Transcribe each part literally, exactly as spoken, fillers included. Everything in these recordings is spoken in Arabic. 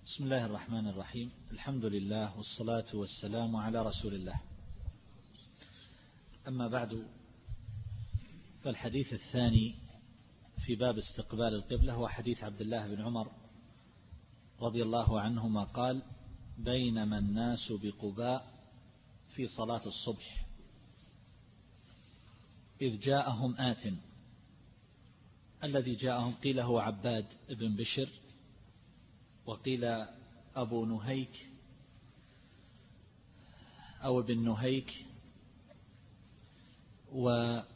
بسم الله الرحمن الرحيم. الحمد لله والصلاة والسلام على رسول الله. أما بعد، فالحديث الثاني في باب استقبال القبلة هو حديث عبد الله بن عمر رضي الله عنهما قال: بينما الناس بقباء في صلاة الصبح إذ جاءهم آت. الذي جاءهم قيل هو عباد بن بشر، وقيل أبو نهيك أو ابن نهيك. وذهب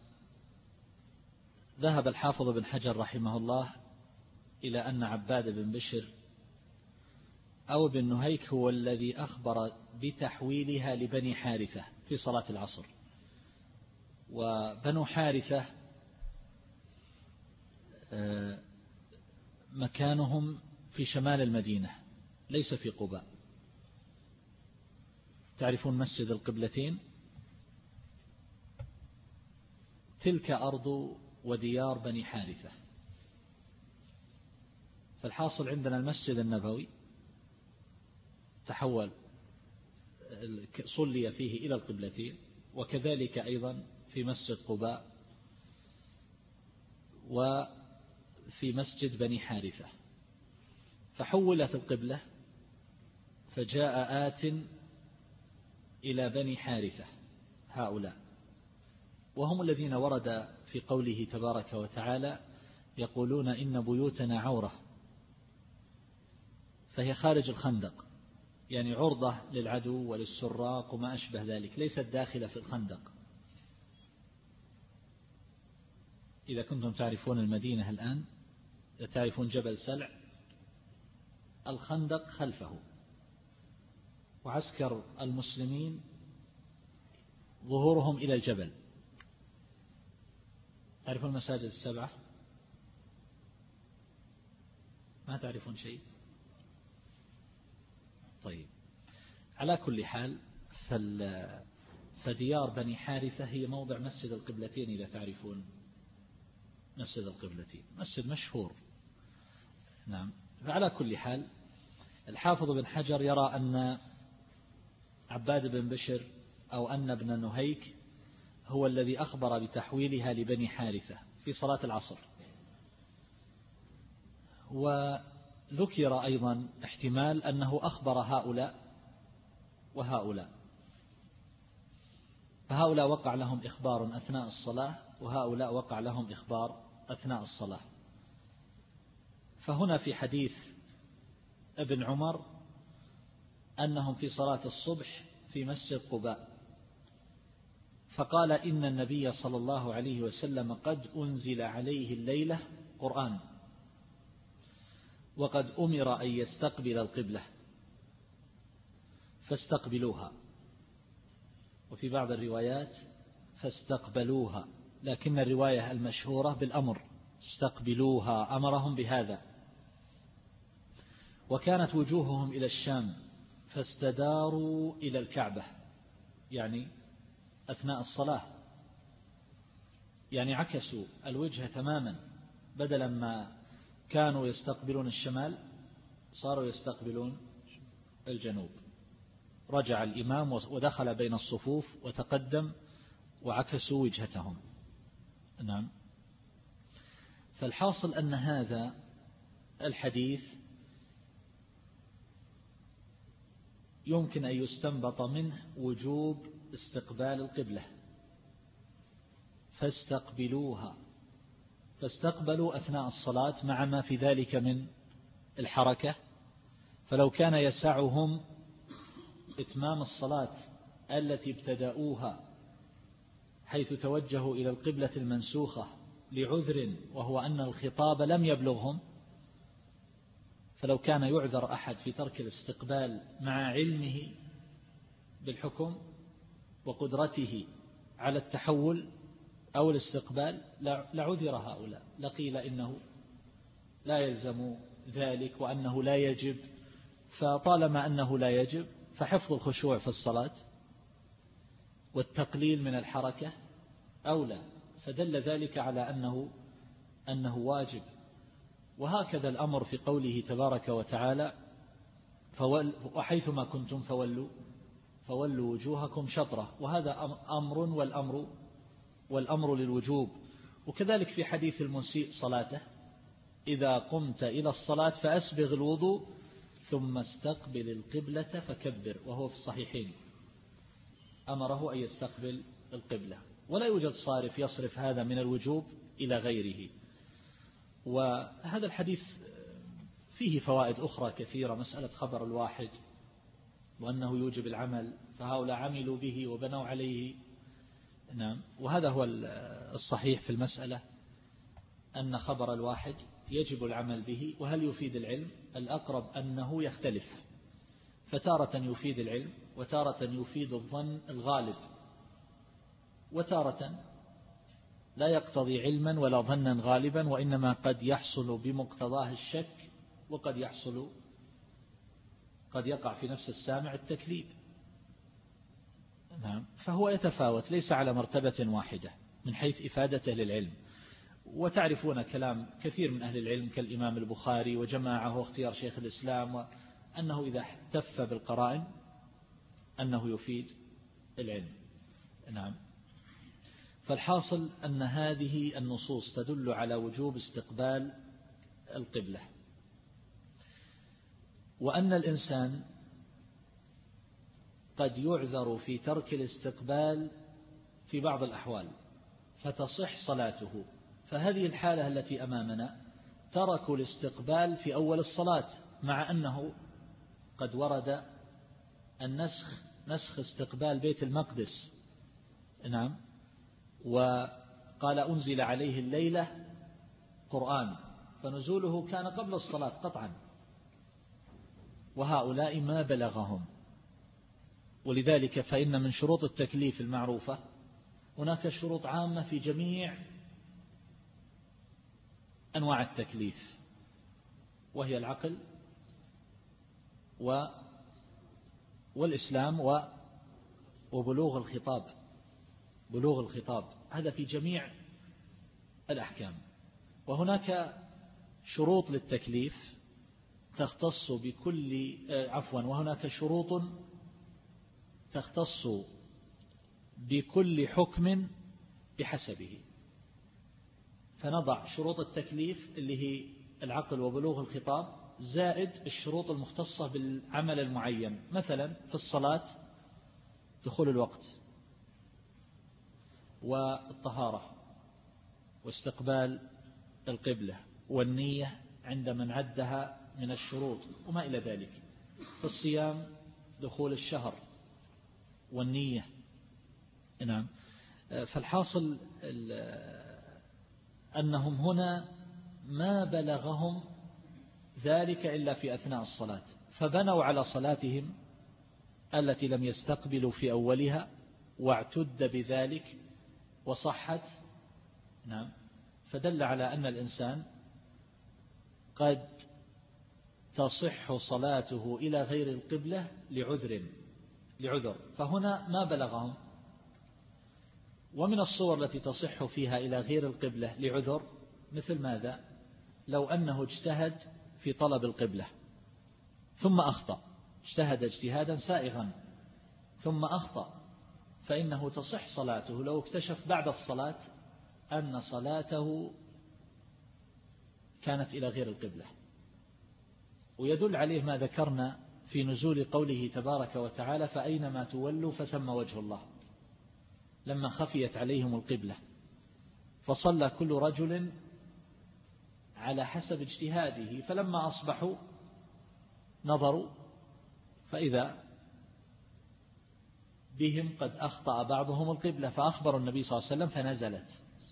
الحافظ بن حجر رحمه الله إلى أن عباد بن بشر أو ابن نهيك هو الذي أخبر بتحويلها لبني حارثة في صلاة العصر. وبنو حارثة مكانهم في شمال المدينة ليس في قباء. تعرفون مسجد القبلتين؟ تلك أرض وديار بني حارثة. فالحاصل عندنا المسجد النبوي تحول صلي فيه إلى القبلتين، وكذلك أيضا في مسجد قباء وفي مسجد بني حارثة. فحولت القبلة فجاء آت إلى بني حارثة هؤلاء، وهم الذين ورد في قوله تبارك وتعالى: يقولون إن بيوتنا عورة. فهي خارج الخندق، يعني عرضة للعدو وللسراق وما أشبه ذلك، ليست داخلة في الخندق. إذا كنتم تعرفون المدينة الآن، تعرفون جبل سلع، الخندق خلفه، وعسكر المسلمين ظهورهم إلى الجبل. تعرفون المساجد السبعة؟ ما تعرفون شيء؟ طيب، على كل حال، فديار بني حارثة هي موضع مسجد القبلتين. إذا تعرفون مسجد القبلتين، مسجد مشهور. نعم. فعلى كل حال، الحافظ بن حجر يرى أن عباد بن بشر أو أن ابن نهيك هو الذي أخبر بتحويلها لبني حارثة في صلاة العصر. وذكر أيضا احتمال أنه أخبر هؤلاء وهؤلاء، فهؤلاء وقع لهم إخبار أثناء الصلاة، وهؤلاء وقع لهم إخبار أثناء الصلاة. فهنا في حديث ابن عمر أنهم في صلاة الصبح في مسجد قباء، فقال: إن النبي صلى الله عليه وسلم قد أنزل عليه الليلة قرآن، وقد أمر أن يستقبل القبلة فاستقبلوها، وفي بعض الروايات فاستقبلوها، لكن الرواية المشهورة بالأمر استقبلوها، أمرهم بهذا. وكانت وجوههم إلى الشام فاستداروا إلى الكعبة، يعني أثناء الصلاة، يعني عكسوا الوجه تماما، بدلا ما كانوا يستقبلون الشمال صاروا يستقبلون الجنوب. رجع الإمام ودخل بين الصفوف وتقدم وعكسوا وجهتهم. نعم. فالحاصل أن هذا الحديث يمكن أن يستنبط منه وجوب استقبال القبلة. فاستقبلوها، فاستقبلوا أثناء الصلاة مع ما في ذلك من الحركة. فلو كان يسعهم إتمام الصلاة التي ابتدأوها حيث توجهوا إلى القبلة المنسوخة لعذر، وهو أن الخطاب لم يبلغهم، فلو كان يعذر أحد في ترك الاستقبال مع علمه بالحكم وقدرته على التحول أو الاستقبال لعذر هؤلاء، لقيل إنه لا يلزم ذلك وأنه لا يجب. فطالما أنه لا يجب، فحفظ الخشوع في الصلاة والتقليل من الحركة أولى، فدل ذلك على أنه أنه واجب. وهكذا الأمر في قوله تبارك وتعالى: وحيثما كنتم فولوا فولوا وجوهكم شطرة، وهذا أمر والأمر والأمر للوجوب. وكذلك في حديث المسيء صلاته: إذا قمت إلى الصلاة فأسبغ الوضوء ثم استقبل القبلة فكبر، وهو في الصحيحين، أمره أن يستقبل القبلة، ولا يوجد صارف يصرف هذا من الوجوب إلى غيره. وهذا الحديث فيه فوائد أخرى كثيرة، مسألة خبر الواحد وأنه يوجب العمل، فهؤلاء عملوا به وبنوا عليه. نعم، وهذا هو الصحيح في المسألة، أن خبر الواحد يجب العمل به. وهل يفيد العلم؟ الأقرب أنه يختلف، فتارة يفيد العلم، وتارة يفيد الظن الغالب، وتارة لا يقتضي علما ولا ظنا غالبا، وإنما قد يحصل بمقتضاه الشك، وقد يحصل قد يقع في نفس السامع التكذيب. نعم، فهو يتفاوت، ليس على مرتبة واحدة من حيث إفادته للعلم. وتعرفون كلام كثير من أهل العلم كالإمام البخاري وجماعة واختيار شيخ الإسلام، أنه إذا احتف بالقرائن أنه يفيد العلم. نعم، فالحاصل أن هذه النصوص تدل على وجوب استقبال القبلة، وأن الإنسان قد يعذر في ترك الاستقبال في بعض الأحوال فتصح صلاته. فهذه الحالة التي أمامنا تركوا الاستقبال في أول الصلاة، مع أنه قد ورد النسخ نسخ استقبال بيت المقدس. نعم، وقال أنزل عليه الليلة قرآن، فنزوله كان قبل الصلاة قطعا، وهؤلاء ما بلغهم. ولذلك فإن من شروط التكليف المعروفة هناك شروط عامة في جميع أنواع التكليف، وهي العقل و والإسلام وبلوغ الخطاب بلوغ الخطاب هذا في جميع الأحكام. وهناك شروط للتكليف تختص بكل عفوا وهناك شروط تختص بكل حكم بحسبه. فنضع شروط التكليف اللي هي العقل وبلوغ الخطاب زائد الشروط المختصة بالعمل المعين. مثلا في الصلاة دخول الوقت والطهارة واستقبال القبلة والنية عند من عدها من الشروط وما إلى ذلك. في الصيام دخول الشهر والنية. نعم، فالحاصل أنهم هنا ما بلغهم ذلك إلا في أثناء الصلاة، فبنوا على صلاتهم التي لم يستقبلوا في أولها واعتد بذلك وصحت. نعم، فدل على أن الإنسان قد تصح صلاته إلى غير القبلة لعذر لعذر فهنا ما بلغهم. ومن الصور التي تصح فيها إلى غير القبلة لعذر مثل ماذا؟ لو أنه اجتهد في طلب القبلة ثم أخطأ، اجتهد اجتهادا سائغا ثم أخطأ، فإنه تصح صلاته لو اكتشف بعد الصلاة أن صلاته كانت إلى غير القبلة. ويدل عليه ما ذكرنا في نزول قوله تبارك وتعالى: فأينما تولوا فثم وجه الله، لما خفيت عليهم القبلة فصلى كل رجل على حسب اجتهاده، فلما أصبحوا نظروا فإذا بهم قد أخطأ بعضهم القبلة، فأخبر النبي صلى الله عليه وسلم فنزلت.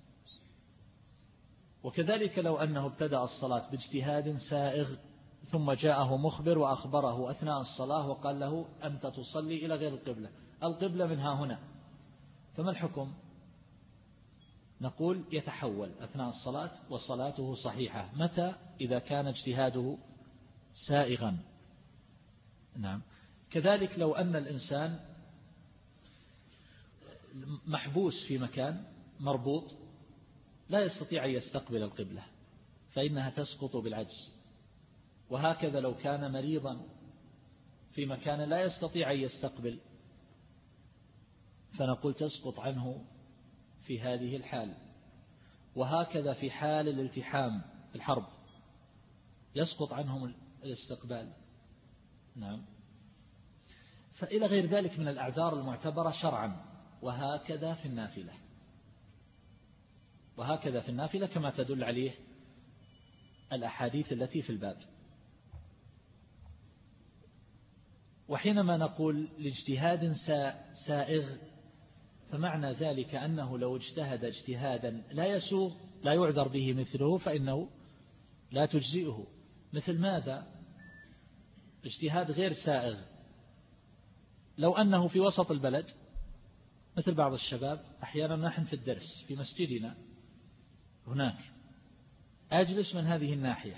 وكذلك لو أنه ابتدأ الصلاة باجتهاد سائغ ثم جاءه مخبر وأخبره أثناء الصلاة وقال له: أنت تصلي إلى غير القبلة، القبلة منها هنا، فما الحكم؟ نقول يتحول أثناء الصلاة وصلاته صحيحة. متى؟ إذا كان اجتهاده سائغا. نعم، كذلك لو أن الإنسان محبوس في مكان مربوط لا يستطيع أن يستقبل القبلة فإنها تسقط بالعجز. وهكذا لو كان مريضا في مكان لا يستطيع أن يستقبل، فنقول تسقط عنه في هذه الحال. وهكذا في حال الالتحام في الحرب يسقط عنهم الاستقبال. نعم. فإلى غير ذلك من الأعذار المعتبرة شرعا. وهكذا في النافلة، وهكذا في النافلة كما تدل عليه الأحاديث التي في الباب. وحينما نقول لاجتهاد سائغ فمعنى ذلك أنه لو اجتهد اجتهادا لا يسوغ لا يعذر به مثله فإنه لا تجزئه. مثل ماذا؟ اجتهاد غير سائغ، لو أنه في وسط البلد، مثل بعض الشباب أحيانا نحن في الدرس في مسجدنا هناك، أجلس من هذه الناحية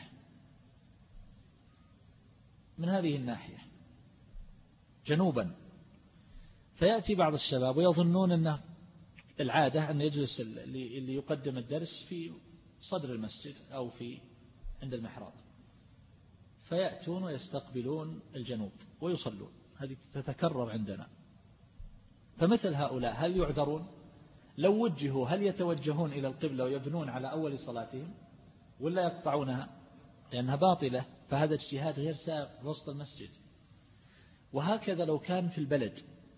من هذه الناحية جنوبا، فيأتي بعض الشباب ويظنون أن العادة أن يجلس اللي يقدم الدرس في صدر المسجد أو في عند المحراب، فيأتون ويستقبلون الجنوب ويصلون. هذه تتكرر عندنا. فمثل هؤلاء هل يعذرون؟ لو وجهوا هل يتوجهون إلى القبلة ويبنون على أول صلاتهم ولا يقطعونها لأنها باطلة؟ فهذا اجتهاد غير سائغ وسط المسجد. وهكذا لو كان في البلد،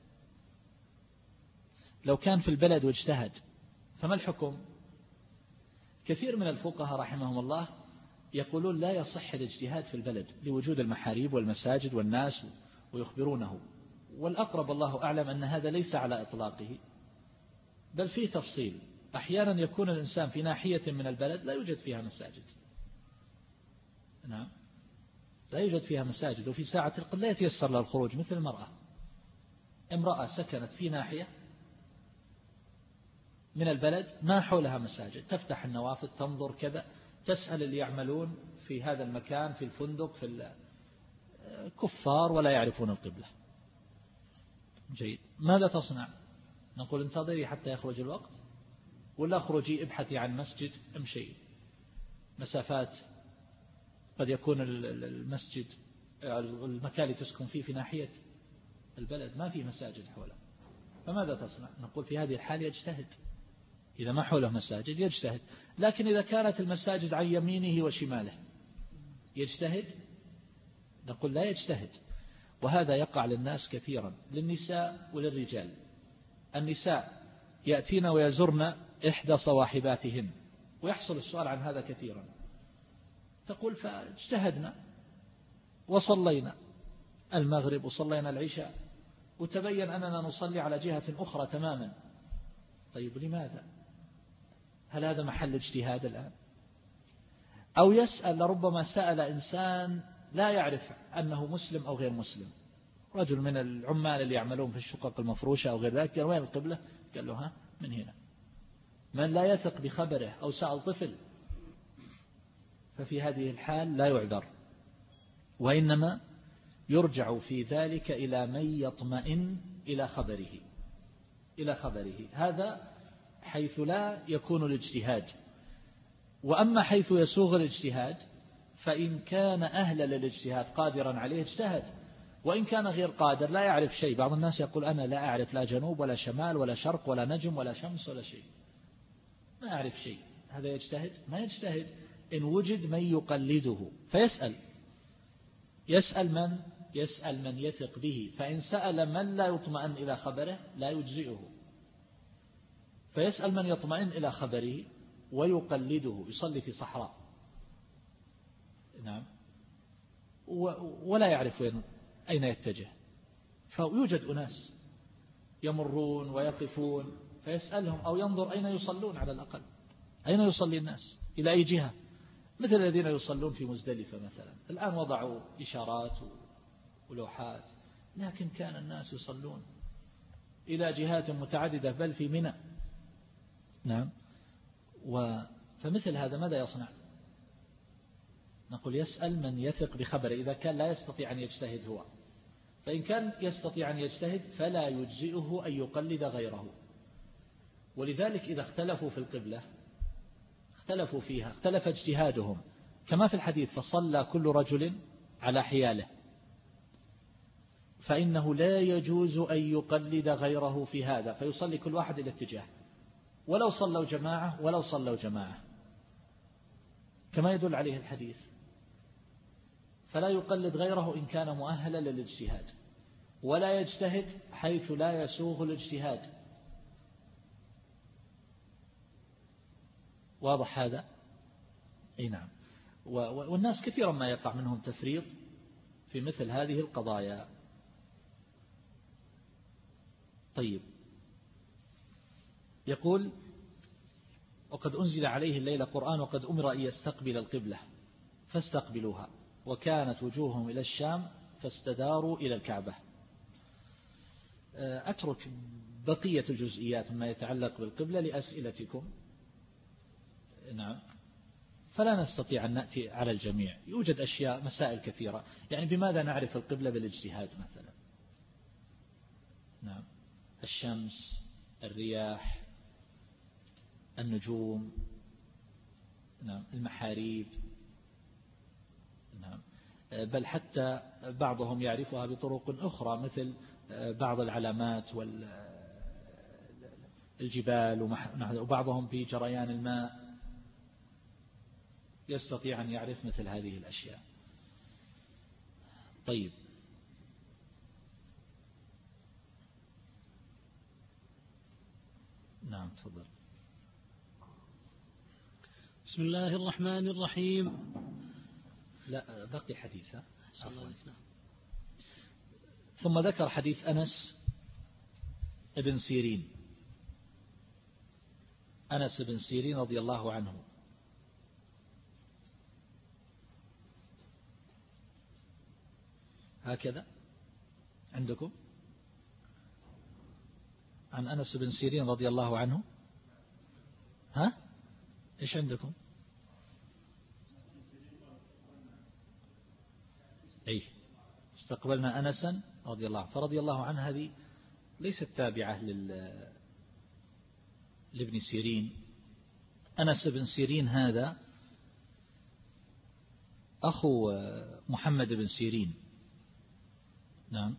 لو كان في البلد واجتهد فما الحكم؟ كثير من الفقهاء رحمهم الله يقولون لا يصح الاجتهاد في البلد لوجود المحاريب والمساجد والناس ويخبرونه. والأقرب الله أعلم أن هذا ليس على إطلاقه، بل فيه تفصيل. أحيانا يكون الإنسان في ناحية من البلد لا يوجد فيها مساجد، نعم لا يوجد فيها مساجد، وفي ساعة القبلة لا يتيسر لها الخروج. مثل المرأة، امرأة سكنت في ناحية من البلد ما حولها مساجد، تفتح النوافذ تنظر كذا، تسأل اللي يعملون في هذا المكان في الفندق في الكفار ولا يعرفون القبلة. جيد، ماذا تصنع؟ نقول انتظري حتى يخرج الوقت، ولا اخرجي ابحثي عن مسجد، امشي مسافات، قد يكون المسجد المكان اللي تسكن فيه في ناحية البلد ما فيه مساجد حوله، فماذا تصنع؟ نقول في هذه الحال يجتهد، إذا ما حوله مساجد يجتهد. لكن إذا كانت المساجد عن يمينه وشماله يجتهد؟ نقول لا يجتهد. وهذا يقع للناس كثيرا، للنساء وللرجال. النساء يأتين ويزرن إحدى صواحباتهن، ويحصل السؤال عن هذا كثيرا، تقول فاجتهدنا وصلينا المغرب وصلينا العشاء وتبين أننا نصلي على جهة أخرى تماما. طيب لماذا؟ هل هذا محل اجتهاد الآن؟ أو يسأل، لربما سأل إنسان لا يعرف أنه مسلم أو غير مسلم، رجل من العمال اللي يعملون في الشقق المفروشة أو غير ذلك، قال وين القبلة؟ قال له ها من هنا. من لا يثق بخبره، أو سأل طفل، ففي هذه الحال لا يعذر، وإنما يرجع في ذلك إلى من يطمئن إلى خبره إلى خبره هذا حيث لا يكون الاجتهاد. وأما حيث يسوغ الاجتهاد فإن كان أهلا للاجتهاد قادرا عليه اجتهد، وإن كان غير قادر لا يعرف شيء. بعض الناس يقول أنا لا أعرف لا جنوب ولا شمال ولا شرق ولا نجم ولا شمس ولا شيء، ما أعرف شيء، هذا يجتهد؟ ما يجتهد. إن وجد من يقلده فيسأل، يسأل من يسأل من يثق به، فإن سأل من لا يطمئن إلى خبره لا يجزئه، فيسأل من يطمئن إلى خبره ويقلده. يصلي في صحراء، نعم، ولا يعرف وين أين يتجه، فيوجد أناس يمرون ويقفون فيسألهم، أو ينظر أين يصلون، على الأقل أين يصلي الناس، إلى أي جهة، مثل الذين يصلون في مزدلفة مثلا. الآن وضعوا إشارات ولوحات، لكن كان الناس يصلون إلى جهات متعددة بل في منى، نعم. فمثل هذا ماذا يصنع؟ نقول يسأل من يثق بخبره إذا كان لا يستطيع أن يجتهد هو، فإن كان يستطيع أن يجتهد فلا يجزئه أن يقلد غيره. ولذلك إذا اختلفوا في القبلة اختلفوا فيها، اختلف اجتهادهم كما في الحديث فصلى كل رجل على حياله، فإنه لا يجوز أن يقلد غيره في هذا، فيصلي كل واحد إلى اتجاه، ولو صلوا جماعة ولو صلوا جماعة كما يدل عليه الحديث. فلا يقلد غيره إن كان مؤهلا للاجتهاد، ولا يجتهد حيث لا يسوغ الاجتهاد. واضح هذا؟ أي نعم. والناس كثيرا ما يقع منهم تفريط في مثل هذه القضايا. طيب، يقول: وقد أنزل عليه الليلة قرآن وقد أمر أن يستقبل القبلة فاستقبلوها وكانت وجوههم إلى الشام فاستداروا إلى الكعبة. أترك بقية الجزئيات مما يتعلق بالقبلة لأسئلتكم. نعم. فلا نستطيع أن نأتي على الجميع، يوجد أشياء مسائل كثيرة. يعني بماذا نعرف القبلة بالاجتهاد مثلا؟ نعم. الشمس، الرياح، النجوم، نعم، المحاريب، نعم، بل حتى بعضهم يعرفها بطرق أخرى مثل بعض العلامات والجبال، وبعضهم في جريان الماء يستطيع أن يعرف مثل هذه الأشياء. طيب، نعم تفضل. بسم الله الرحمن الرحيم. لا بقي حديث. ثم ذكر حديث أنس ابن سيرين أنس بن سيرين رضي الله عنه. هكذا عندكم عن أنس بن سيرين رضي الله عنه. ها إيش عندكم؟ أي استقبلنا أنسا رضي الله عنه. فرضي الله عنه هذه ليست تابعة لل... لابن سيرين. أنس بن سيرين هذا أخو محمد بن سيرين. نعم،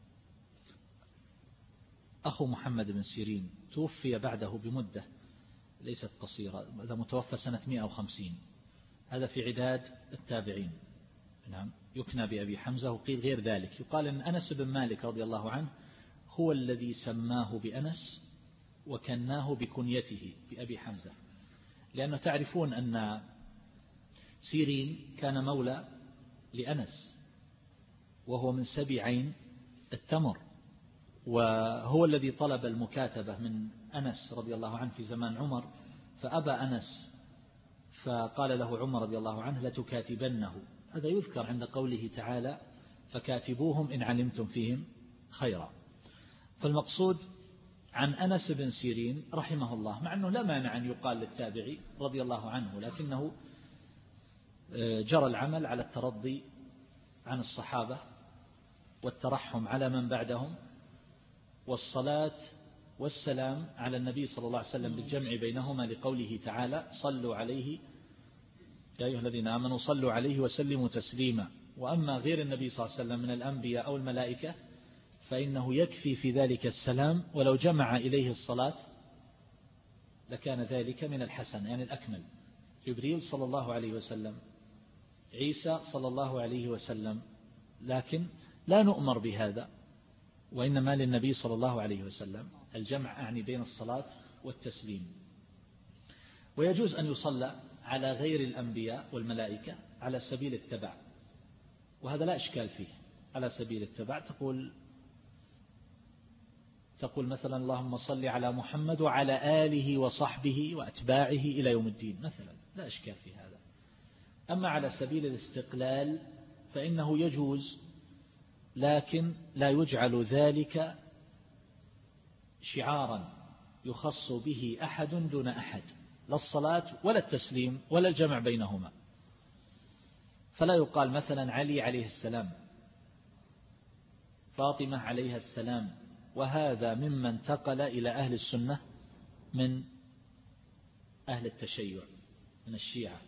أخو محمد بن سيرين، توفي بعده بمدة ليست قصيرة، هذا متوفى سنة مئة وخمسين، هذا في عداد التابعين. نعم، يكنى بأبي حمزة، وقيل غير ذلك، يقال أن أنس بن مالك رضي الله عنه هو الذي سماه بأنس وكناه بكنيته بأبي حمزة، لأنه تعرفون أن سيرين كان مولى لأنس وهو من سبي عين التمر، وهو الذي طلب المكاتبة من أنس رضي الله عنه في زمان عمر، فأبى أنس، فقال له عمر رضي الله عنه لتكاتبنه. هذا يذكر عند قوله تعالى فكاتبوهم إن علمتم فيهم خيرا. فالمقصود عن أنس بن سيرين رحمه الله، مع أنه لا مانع أن يقال للتابعي رضي الله عنه، لكنه جرى العمل على الترضي عن الصحابة والترحم على من بعدهم والصلاة والسلام على النبي صلى الله عليه وسلم بالجمع بينهما، لقوله تعالى صلوا عليه يا أيها الذين آمنوا صلوا عليه وسلموا تسليما. وأما غير النبي صلى الله عليه وسلم من الأنبياء أو الملائكة فإنه يكفي في ذلك السلام، ولو جمع إليه الصلاة لكان ذلك من الحسن، يعني الأكمل. جبريل صلى الله عليه وسلم، عيسى صلى الله عليه وسلم، لكن لا نؤمر بهذا، وإنما للنبي صلى الله عليه وسلم الجمع أعني بين الصلاة والتسليم. ويجوز أن يصلى على غير الأنبياء والملائكة على سبيل التبع، وهذا لا إشكال فيه. على سبيل التبع تقول تقول مثلا اللهم صل على محمد وعلى آله وصحبه وأتباعه إلى يوم الدين مثلا، لا إشكال في هذا. أما على سبيل الاستقلال فإنه يجوز، لكن لا يجعل ذلك شعارا يخص به أحد دون أحد، لا الصلاة ولا التسليم ولا الجمع بينهما. فلا يقال مثلا علي عليه السلام، فاطمة عليها السلام، وهذا مما انتقل إلى أهل السنة من أهل التشيع من الشيعة،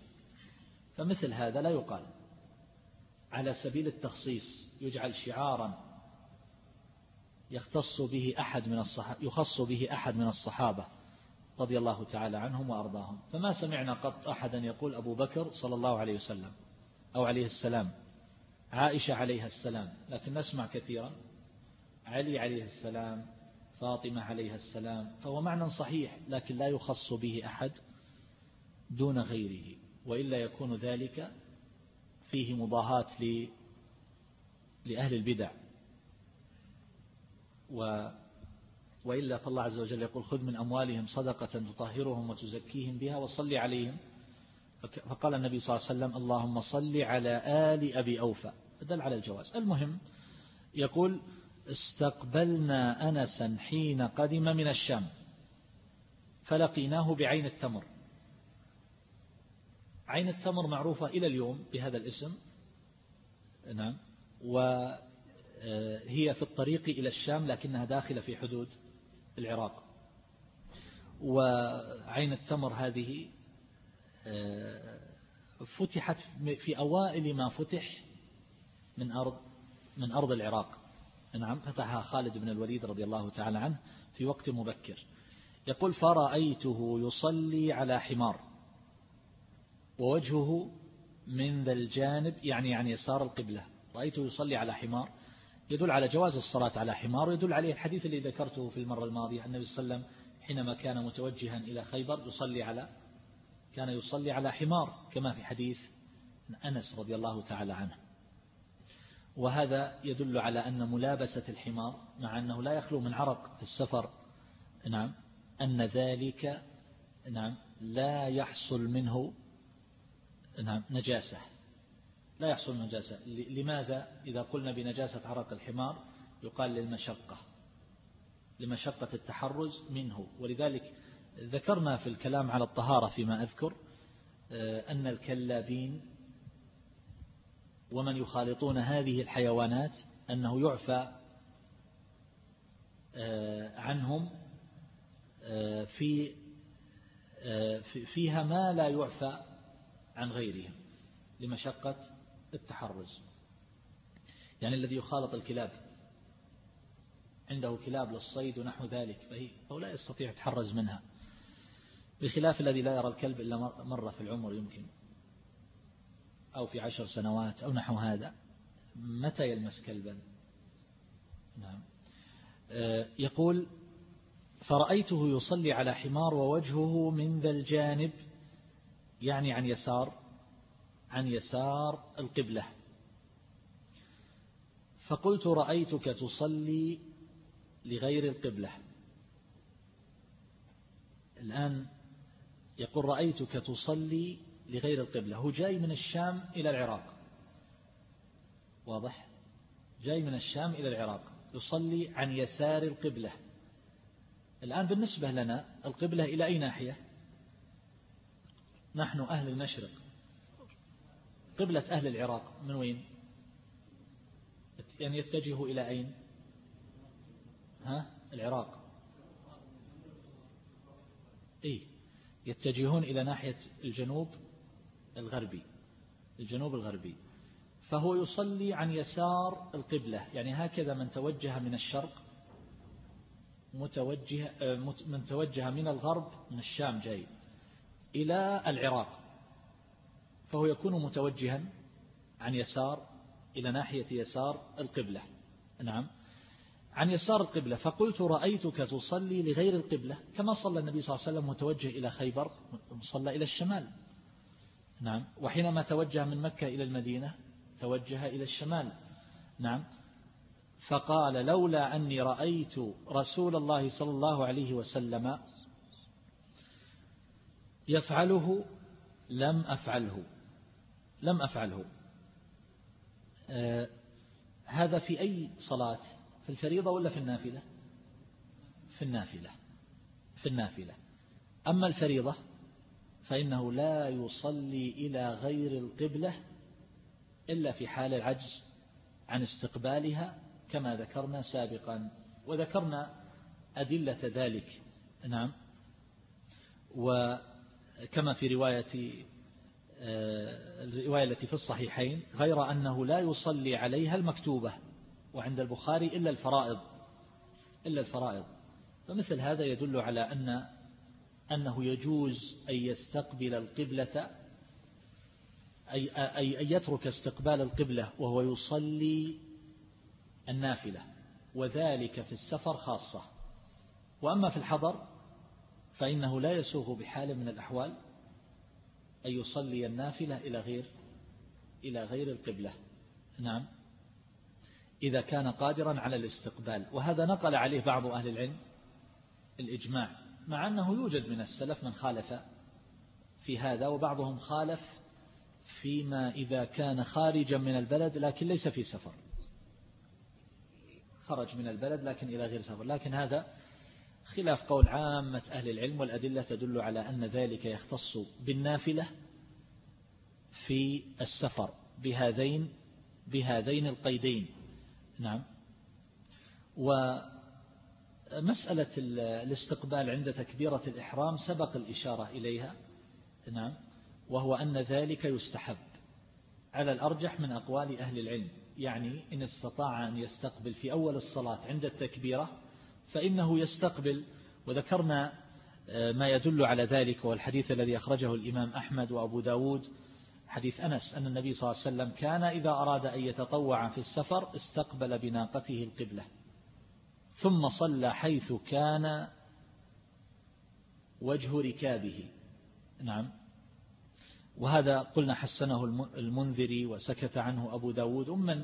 فمثل هذا لا يقال على سبيل التخصيص، يجعل شعارا يختص به أحد من الصحابة يخص به أحد من الصحابة رضي الله تعالى عنهم وأرضاهم. فما سمعنا قط أحدا يقول أبو بكر صلى الله عليه وسلم أو عليه السلام، عائشة عليها السلام، لكن نسمع كثيرا علي عليه السلام، فاطمة عليها السلام، فهو معنى صحيح، لكن لا يخص به أحد دون غيره، وإلا يكون ذلك فيه مضاهاة لأهل البدع. و وإلا فالله عز وجل يقول خذ من أموالهم صدقة تطهرهم وتزكيهم بها وصلي عليهم. فقال النبي صلى الله عليه وسلم اللهم صل على آل أبي أوفى، دل على الجواز. المهم يقول استقبلنا أنسا حين قدم من الشام فلقيناه بعين التمر. عين التمر معروفة إلى اليوم بهذا الاسم، نعم، وهي في الطريق إلى الشام لكنها داخلة في حدود العراق. وعين التمر هذه فتحت في أوائل ما فتح من أرض من أرض العراق، نعم، فتحها خالد بن الوليد رضي الله تعالى عنه في وقت مبكر. يقول فرأيته يصلي على حمار ووجهه من ذا الجانب، يعني عن يسار القبلة. رأيته يصلي على حمار يدل على جواز الصلاة على حمار، ويدل عليه الحديث الذي ذكرته في المرة الماضية، النبي صلى الله عليه وسلم حينما كان متوجها إلى خيبر يصلي على كان يصلي على حمار كما في حديث أنس رضي الله تعالى عنه. وهذا يدل على أن ملابسة الحمار مع أنه لا يخلو من عرق في السفر، نعم، أن ذلك، نعم، لا يحصل منه، نعم، نجاسة، لا يحصل نجاسة. لماذا؟ إذا قلنا بنجاسة عرق الحمار يقال للمشقة لمشقة التحرز منه. ولذلك ذكرنا في الكلام على الطهارة فيما أذكر أن الكلابين ومن يخالطون هذه الحيوانات أنه يعفى عنهم في فيها ما لا يعفى عن غيرهم لمشقة التحرز. يعني الذي يخالط الكلاب عنده كلاب للصيد ونحو ذلك فهو لا يستطيع يتحرز منها، بخلاف الذي لا يرى الكلب إلا مرة في العمر يمكن، أو في عشر سنوات أو نحو هذا، متى يلمس كلبا؟ نعم. يقول فرأيته يصلي على حمار ووجهه من ذا الجانب، يعني عن يسار عن يسار القبلة. فقلت رأيتك تصلي لغير القبلة. الآن يقول رأيتك تصلي لغير القبلة، هو جاي من الشام إلى العراق، واضح، جاي من الشام إلى العراق يصلي عن يسار القبلة. الآن بالنسبة لنا القبلة إلى أي ناحية؟ نحن أهل المشرق، قبلة أهل العراق من وين؟ يعني يتجه إلى أين؟ ها؟ العراق، إيه، يتجهون إلى ناحية الجنوب الغربي الجنوب الغربي فهو يصلي عن يسار القبلة، يعني هكذا من توجه من الشرق متوجه من توجه من الغرب من الشام جاي إلى العراق، فهو يكون متوجها عن يسار إلى ناحية يسار القبلة، نعم، عن يسار القبلة. فقلت رأيتك تصلي لغير القبلة، كما صلى النبي صلى الله عليه وسلم متوجه إلى خيبر صلى إلى الشمال، نعم، وحينما توجه من مكة إلى المدينة توجه إلى الشمال، نعم. فقال لولا أني رأيت رسول الله صلى الله عليه وسلم يفعله لم أفعله لم أفعله آه هذا في أي صلاة؟ في الفريضة ولا في النافلة؟ في النافلة في النافلة أما الفريضة فإنه لا يصلي إلى غير القبلة إلا في حال العجز عن استقبالها كما ذكرنا سابقا، وذكرنا أدلة ذلك، نعم، وكما في رواية الرواية التي في الصحيحين، غير أنه لا يصلي عليها المكتوبة، وعند البخاري إلا الفرائض، إلا الفرائض. فمثل هذا يدل على أن أنه يجوز أن يستقبل القبلة، أي أن يترك استقبال القبلة وهو يصلي النافلة، وذلك في السفر خاصة. وأما في الحضر فإنه لا يسوغ بحال من الأحوال أن يصلي النافلة إلى غير إلى غير القبلة. نعم، إذا كان قادرا على الاستقبال. وهذا نقل عليه بعض أهل العلم الإجماع، مع أنه يوجد من السلف من خالف في هذا، وبعضهم خالف فيما إذا كان خارجا من البلد لكن ليس في سفر، خرج من البلد لكن إلى غير سفر. لكن هذا خلاف قول عامة أهل العلم، والأدلة تدل على أن ذلك يختص بالنافلة في السفر بهذين بهذين القيدين. نعم. ومسألة الاستقبال عند تكبيرة الإحرام سبق الإشارة إليها. نعم. وهو أن ذلك يستحب على الأرجح من أقوال أهل العلم، يعني إن استطاع أن يستقبل في أول الصلاة عند التكبيرة فإنه يستقبل. وذكرنا ما يدل على ذلك، والحديث الذي أخرجه الإمام أحمد وأبو داود، حديث أنس أن النبي صلى الله عليه وسلم كان إذا أراد أن يتطوع في السفر استقبل بناقته القبلة ثم صلى حيث كان وجه ركابه. نعم. وهذا قلنا حسنه المنذري وسكت عنه أبو داود، ومن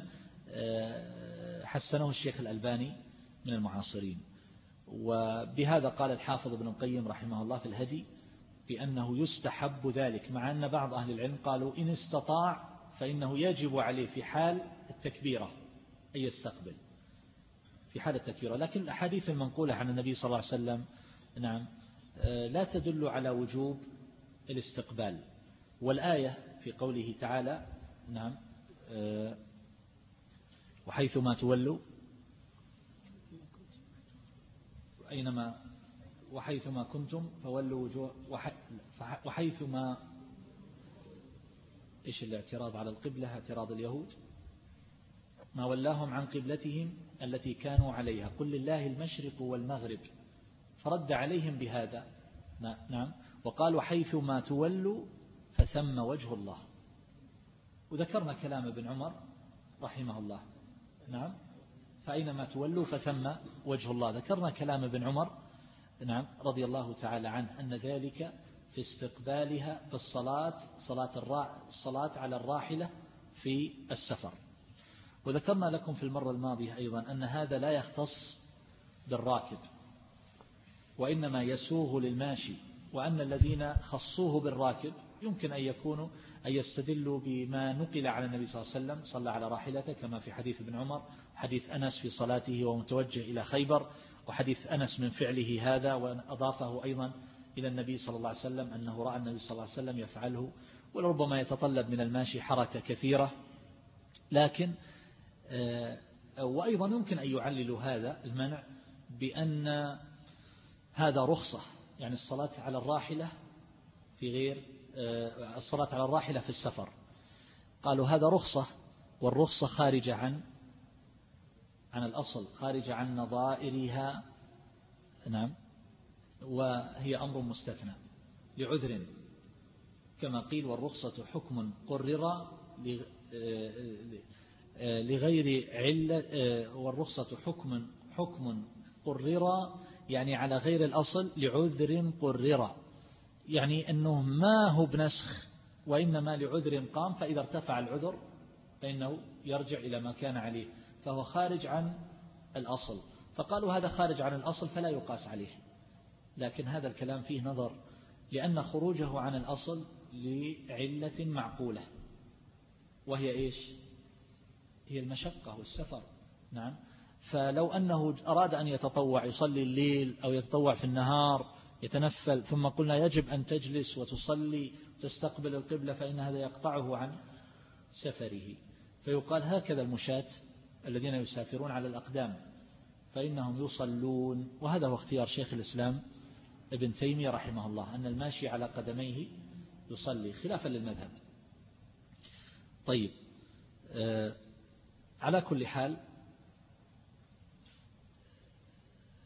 حسنه الشيخ الألباني من المعاصرين. وبهذا قال الحافظ ابن القيم رحمه الله في الهدي بأنه يستحب ذلك، مع أن بعض أهل العلم قالوا إن استطاع فإنه يجب عليه في حال التكبيرة أن يستقبل في حال التكبيرة. لكن الأحاديث المنقولة عن النبي صلى الله عليه وسلم نعم لا تدل على وجوب الاستقبال. والآية في قوله تعالى نعم وحيثما تولوا أينما وحيثما كنتم فولوا وجوه وحيثما إيش الاعتراض على القبلة؟ اعتراض اليهود ما ولاهم عن قبلتهم التي كانوا عليها قل لله المشرق والمغرب، فرد عليهم بهذا. نعم. وقال وحيثما تولوا فثم وجه الله. وذكرنا كلام ابن عمر رحمه الله نعم فأينما تولوا فثم وجه الله. ذكرنا كلام ابن عمر نعم رضي الله تعالى عنه أن ذلك في استقبالها في الصلاة صلاة الرا... الصلاة على الراحلة في السفر. وذكرنا لكم في المرة الماضية أيضا أن هذا لا يختص بالراكب، وإنما يسوغ للماشي، وأن الذين خصوه بالراكب يمكن أن يكونوا أن يستدلوا بما نقل على النبي صلى الله عليه وسلم صلى على راحلته، كما في حديث ابن عمر، حديث أنس في صلاته ومتوجه إلى خيبر، وحديث أنس من فعله هذا، وأضافه أيضا إلى النبي صلى الله عليه وسلم أنه رأى النبي صلى الله عليه وسلم يفعله، ولربما يتطلب من الماشي حركة كثيرة. لكن وأيضا يمكن أن يعللوا هذا المنع بأن هذا رخصة، يعني الصلاة على الراحلة في غير الصلاة على الراحلة في السفر، قالوا هذا رخصة، والرخصة خارجة عن عن الأصل، خارجة عن نظائرها. نعم. وهي أمر مستثنى لعذر، كما قيل والرخصة حكم قرر لغير علة، والرخصة حكم حكم قرر يعني على غير الأصل لعذر قرر، يعني أنه ما هو بنسخ وإنما لعذر قام، فإذا ارتفع العذر فإنه يرجع إلى ما كان عليه، فهو خارج عن الأصل. فقالوا هذا خارج عن الأصل فلا يقاس عليه. لكن هذا الكلام فيه نظر، لأن خروجه عن الأصل لعلة معقولة، وهي إيش؟ هي المشقة والسفر. نعم. فلو أنه أراد أن يتطوع يصلي الليل أو يتطوع في النهار يتنفل، ثم قلنا يجب أن تجلس وتصلي تستقبل القبلة، فإن هذا يقطعه عن سفره، فيقال هكذا المشاة الذين يسافرون على الأقدام فإنهم يصلون. وهذا هو اختيار شيخ الإسلام ابن تيمية رحمه الله، أن الماشي على قدميه يصلي خلافا للمذهب. طيب آه على كل حال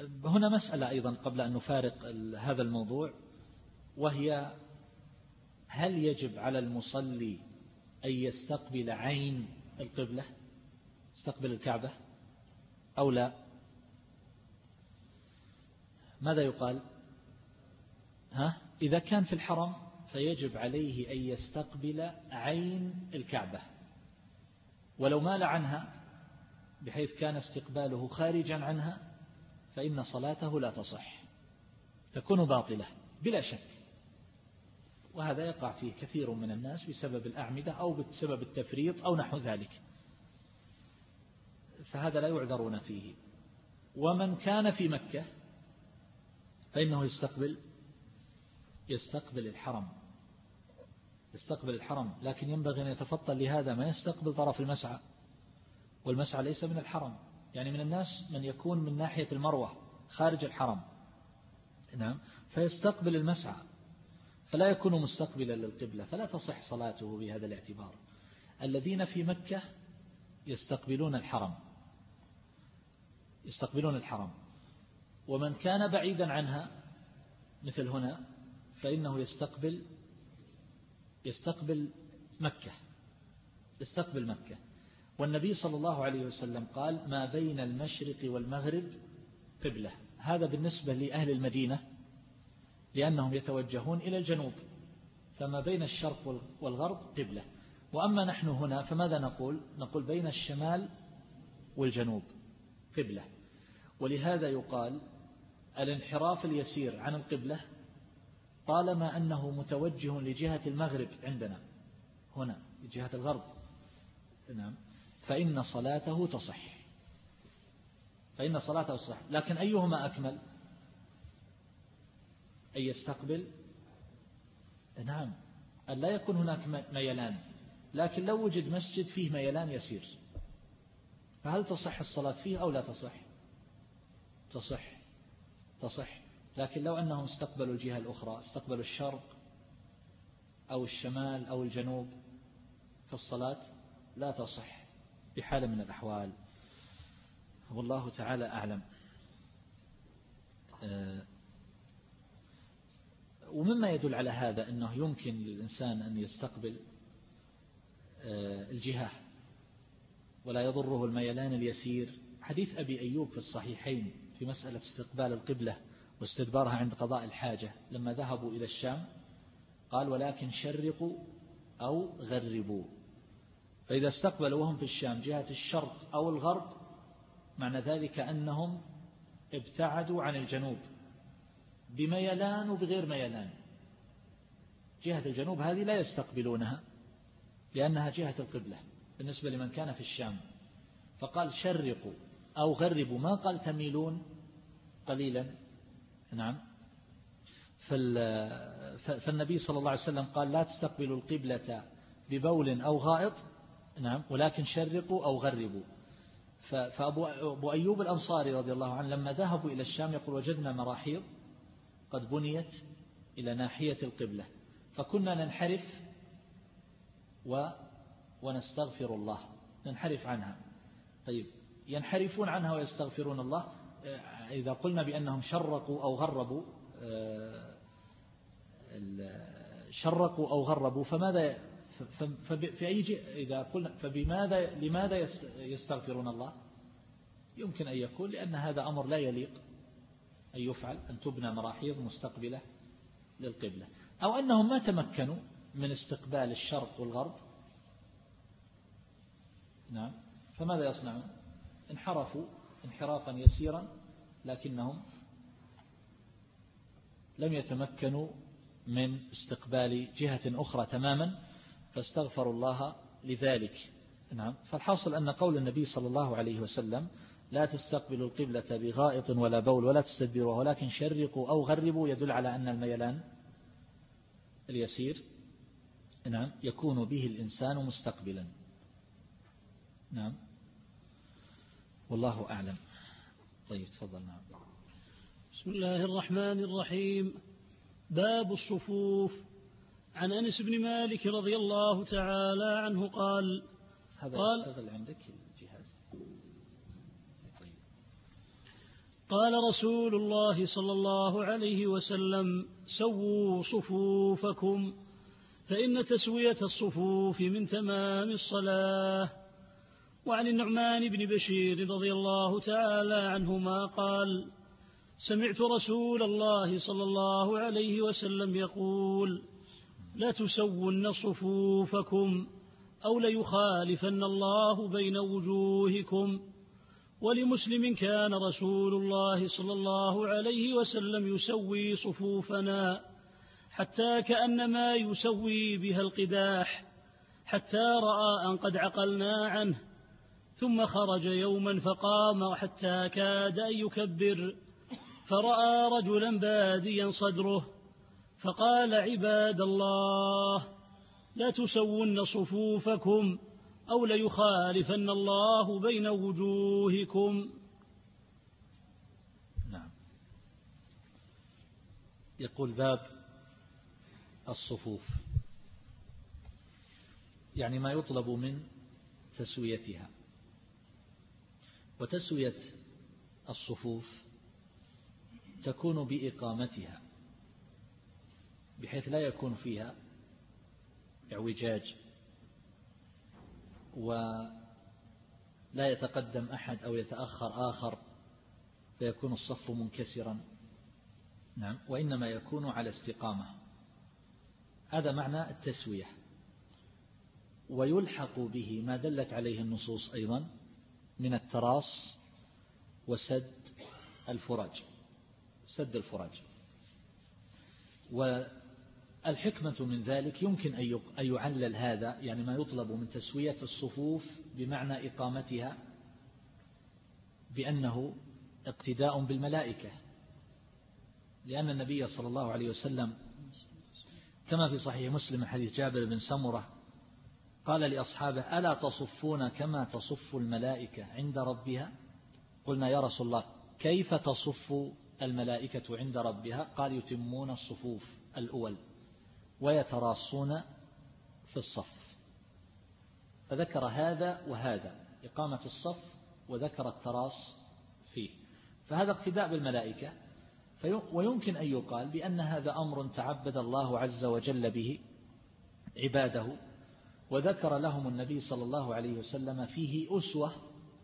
هنا مسألة أيضا قبل أن نفارق هذا الموضوع، وهي هل يجب على المصلي أن يستقبل عين القبلة، يستقبل الكعبة أو لا؟ ماذا يقال؟ ها؟ إذا كان في الحرم فيجب عليه أن يستقبل عين الكعبة، ولو مال عنها بحيث كان استقباله خارجا عنها فإن صلاته لا تصح، تكون باطلة بلا شك. وهذا يقع فيه كثير من الناس بسبب الأعمدة أو بسبب التفريط أو نحو ذلك، فهذا لا يعذرون فيه. ومن كان في مكة فإنه يستقبل يستقبل الحرم يستقبل الحرم لكن ينبغي أن يتفطن لهذا، ما يستقبل طرف المسعى، والمسعى ليس من الحرم. يعني من الناس من يكون من ناحية المروة خارج الحرم، نعم، فيستقبل المسعى فلا يكون مستقبلا للقبلة، فلا تصح صلاته بهذا الاعتبار. الذين في مكة يستقبلون الحرم يستقبلون الحرم ومن كان بعيدا عنها مثل هنا فإنه يستقبل يستقبل مكة يستقبل مكة. والنبي صلى الله عليه وسلم قال: ما بين المشرق والمغرب قبلة. هذا بالنسبة لأهل المدينة لأنهم يتوجهون إلى الجنوب، فما بين الشرق والغرب قبلة. وأما نحن هنا فماذا نقول؟ نقول بين الشمال والجنوب قبلة. ولهذا يقال الانحراف اليسير عن القبلة طالما أنه متوجه لجهة المغرب عندنا هنا لجهة الغرب، نعم، فإن صلاته تصح فإن صلاته تصح. لكن أيهما أكمل؟ أن يستقبل، نعم، أن لا يكون هناك ميلان. لكن لو وجد مسجد فيه ميلان يسير فهل تصح الصلاة فيه أو لا تصح؟ تصح تصح لكن لو أنهم استقبلوا الجهة الأخرى، استقبلوا الشرق أو الشمال أو الجنوب، فالصلاة لا تصح بحال من الأحوال. والله تعالى أعلم. ومما يدل على هذا أنه يمكن للإنسان أن يستقبل الجهة ولا يضره الميلان اليسير حديث أبي أيوب في الصحيحين في مسألة استقبال القبلة واستدبارها عند قضاء الحاجة لما ذهبوا إلى الشام، قال: ولكن شرقوا أو غربوا. فإذا استقبلوا وهم في الشام جهة الشرق أو الغرب معنى ذلك أنهم ابتعدوا عن الجنوب بميلان وبغير ميلان. جهة الجنوب هذه لا يستقبلونها لأنها جهة القبلة بالنسبة لمن كان في الشام، فقال شرقوا أو غربوا، ما قال تميلون قليلا، نعم. فالنبي صلى الله عليه وسلم قال: لا تستقبلوا القبلة ببول أو غائط، نعم، ولكن شرقوا أو غربوا. فأبو أيوب الأنصاري رضي الله عنه لما ذهبوا إلى الشام يقول: وجدنا مراحيض قد بنيت إلى ناحية القبلة فكنا ننحرف و ونستغفر الله، ننحرف عنها. طيب، ينحرفون عنها ويستغفرون الله. إذا قلنا بأنهم شرقوا أو غربوا شرقوا أو غربوا فماذا في أي جهة؟ إذا قلنا فبماذا لماذا يستغفرون الله؟ يمكن أن يكون لأن هذا أمر لا يليق أن يفعل، أن تبنى مراحيض مستقبلة للقبلة، أو أنهم ما تمكنوا من استقبال الشرق والغرب، نعم، فماذا يصنعون؟ انحرفوا انحرافا يسيرا لكنهم لم يتمكنوا من استقبال جهة أخرى تماما فاستغفروا الله لذلك، نعم. فالحاصل أن قول النبي صلى الله عليه وسلم: لا تستقبلوا القبلة بغائط ولا بول ولا تستدبروها ولكن شرقوا أو غربوا، يدل على أن الميلان اليسير، نعم، يكون به الإنسان مستقبلا، نعم، والله أعلم. طيب تفضل. نعم. بسم الله الرحمن الرحيم. باب الصفوف. عن أنس بن مالك رضي الله تعالى عنه قال: هذا قال يشتغل عندك الجهاز. طيب. قال رسول الله صلى الله عليه وسلم: سووا صفوفكم فإن تسوية الصفوف من تمام الصلاة. وعن النعمان بن بشير رضي الله تعالى عنهما قال: سمعت رسول الله صلى الله عليه وسلم يقول: لا تسون صفوفكم أو ليخالفن الله بين وجوهكم. ولمسلم: كان رسول الله صلى الله عليه وسلم يسوي صفوفنا حتى كأنما يسوي بها القداح، حتى رأى أن قد عقلنا عنه، ثم خرج يوما فقام حتى كاد أن يكبر، فرأى رجلا باديا صدره، فقال: عباد الله، لا تسون صفوفكم أو ليخالفن الله بين وجوهكم. نعم. يقول: باب الصفوف، يعني ما يطلب من تسويتها. وتسوية الصفوف تكون بإقامتها، بحيث لا يكون فيها اعوجاج، ولا يتقدم أحد أو يتأخر آخر فيكون الصف منكسرا. نعم. وإنما يكون على استقامة. هذا معنى التسوية. ويلحق به ما دلت عليه النصوص أيضا من التراص وسد الفرج، سد الفرج. والحكمة من ذلك يمكن أن يعلل هذا، يعني ما يطلب من تسوية الصفوف بمعنى إقامتها، بأنه اقتداء بالملائكة، لأن النبي صلى الله عليه وسلم كما في صحيح مسلم حديث جابر بن سمرة قال لأصحابه: ألا تصفون كما تصف الملائكة عند ربها؟ قلنا: يا رسول الله، كيف تصف الملائكة عند ربها؟ قال: يتمون الصفوف الأول ويتراصون في الصف. فذكر هذا وهذا، إقامة الصف وذكر التراص فيه، فهذا اقتداء بالملائكة. ويمكن أن يقال بأن هذا أمر تعبد الله عز وجل به عباده، وذكر لهم النبي صلى الله عليه وسلم فيه أسوة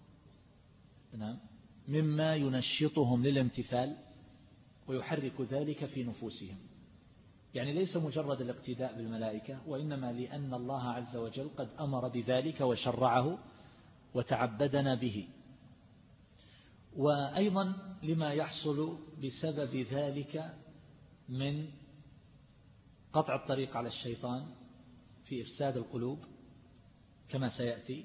مما ينشطهم للامتثال ويحرك ذلك في نفوسهم. يعني ليس مجرد الاقتداء بالملائكة، وإنما لأن الله عز وجل قد أمر بذلك وشرعه وتعبدنا به. وأيضا لما يحصل بسبب ذلك من قطع الطريق على الشيطان في إفساد القلوب كما سيأتي،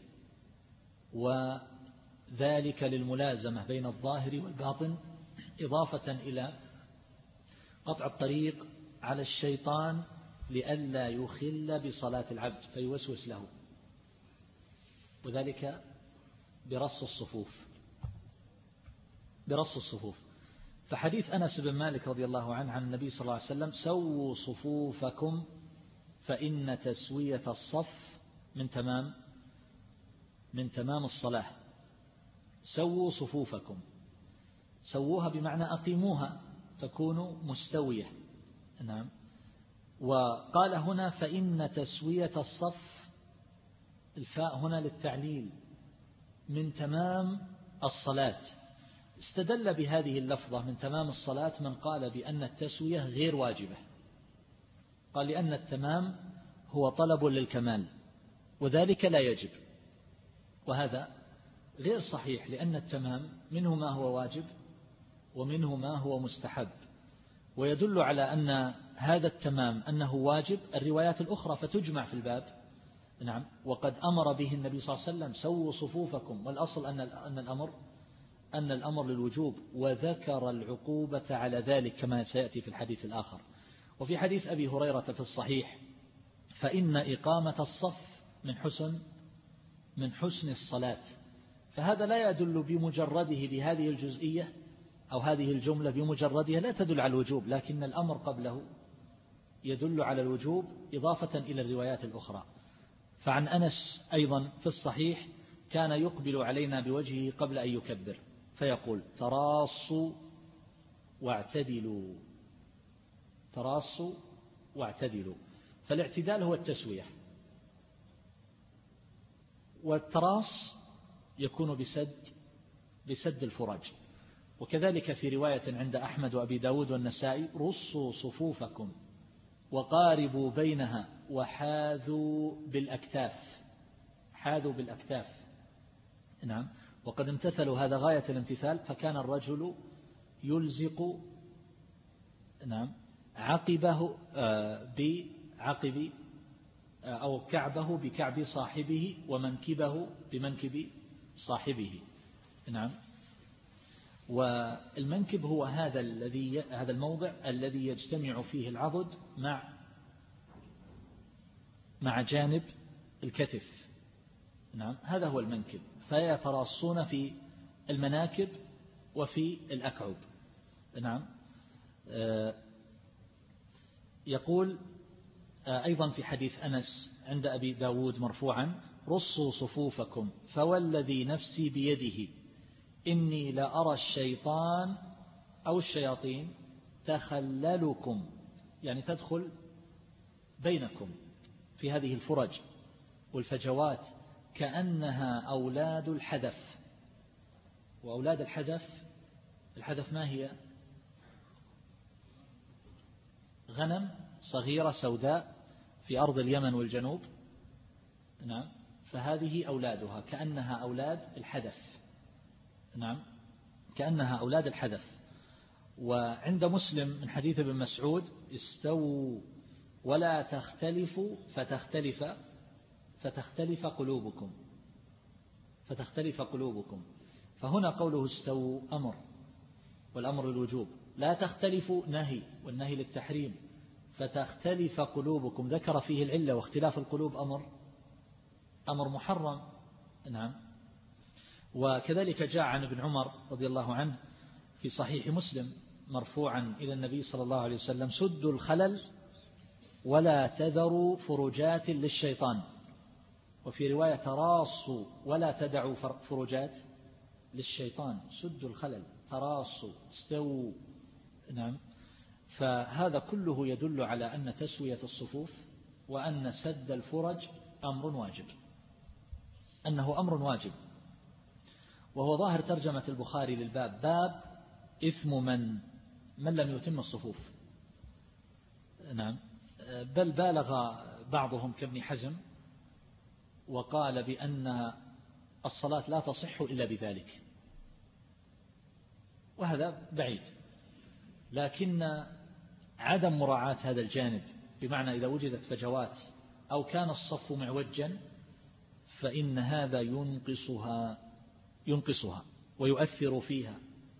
وذلك للملازمة بين الظاهر والباطن، إضافة إلى قطع الطريق على الشيطان لئلا يخل بصلاة العبد فيوسوس له، وذلك برص الصفوف برص الصفوف فحديث أنس بن مالك رضي الله عنه عن النبي صلى الله عليه وسلم: سووا صفوفكم فإن تسوية الصف من تمام من تمام الصلاة. سووا صفوفكم، سووها بمعنى أقيموها تكون مستوية. نعم. وقال هنا: فإن تسوية الصف، الفاء هنا للتعليل، من تمام الصلاة. استدل بهذه اللفظة من تمام الصلاة من قال بأن التسوية غير واجبة، قال لأن التمام هو طلب للكمال وذلك لا يجب، وهذا غير صحيح، لأن التمام منه ما هو واجب ومنه ما هو مستحب. ويدل على أن هذا التمام أنه واجب الروايات الأخرى فتجمع في الباب. نعم. وقد أمر به النبي صلى الله عليه وسلم: سووا صفوفكم، والأصل أن أن الأمر أن الأمر للوجوب، وذكر العقوبة على ذلك كما سيأتي في الحديث الآخر. وفي حديث أبي هريرة في الصحيح: فإن إقامة الصف من حسن من حسن الصلاة. فهذا لا يدل بمجرده بهذه الجزئية أو هذه الجملة بمجردها لا تدل على الوجوب، لكن الأمر قبله يدل على الوجوب إضافة إلى الروايات الأخرى. فعن أنس أيضا في الصحيح: كان يقبل علينا بوجهه قبل أن يكبر، فيقول تراصوا واعتدلوا، تراصوا واعتدلوا. فالاعتدال هو التسوية، والتراص يكون بسد بسد الفرج. وكذلك في رواية عند أحمد وأبي داود والنسائي رصوا صفوفكم وقاربوا بينها وحاذوا بالأكتاف، حاذوا بالأكتاف. نعم. وقد امتثلوا هذا غاية الامتثال، فكان الرجل يلزق نعم عقبه بعقب أو كعبه بكعب صاحبه ومنكبه بمنكب صاحبه. نعم. والمنكب هو هذا الذي هذا الموضع الذي يجتمع فيه العضد مع مع جانب الكتف. نعم. هذا هو المنكب. فيتراصون في المناكب وفي الأكعب. نعم. يقول أيضا في حديث أنس عند أبي داود مرفوعا رصوا صفوفكم فوالذي نفسي بيده إني لأرى الشيطان أو الشياطين تخللكم، يعني تدخل بينكم في هذه الفرج والفجوات كأنها أولاد الحدث. وأولاد الحدث، الحدث ما هي؟ غنم صغيرة سوداء في أرض اليمن والجنوب. نعم. فهذه أولادها كأنها أولاد الحدث. نعم. كأنها أولاد الحدث. وعند مسلم من حديث ابن مسعود استووا ولا تختلفوا فتختلف فتختلف قلوبكم فتختلف قلوبكم. فهنا قوله استووا أمر، والأمر الوجوب. لا تختلفوا نهي، والنهي للتحريم. فتختلف قلوبكم ذكر فيه العلة، واختلاف القلوب أمر أمر محرم. نعم. وكذلك جاء عن ابن عمر رضي الله عنه في صحيح مسلم مرفوعا إلى النبي صلى الله عليه وسلم سدوا الخلل ولا تذروا فرجات للشيطان. وفي رواية تراصوا ولا تدعوا فرجات للشيطان. سدوا الخلل، تراصوا، استووا. نعم. فهذا كله يدل على أن تسوية الصفوف وأن سد الفرج أمر واجب، أنه أمر واجب. وهو ظاهر ترجمة البخاري للباب باب إثم من من لم يتم الصفوف. نعم. بل بالغ بعضهم كابن حزم وقال بأن الصلاة لا تصح إلا بذلك، وهذا بعيد. لكن عدم مراعاة هذا الجانب، بمعنى إذا وجدت فجوات أو كان الصف معوجا فإن هذا ينقصها ينقصها ويؤثر فيها،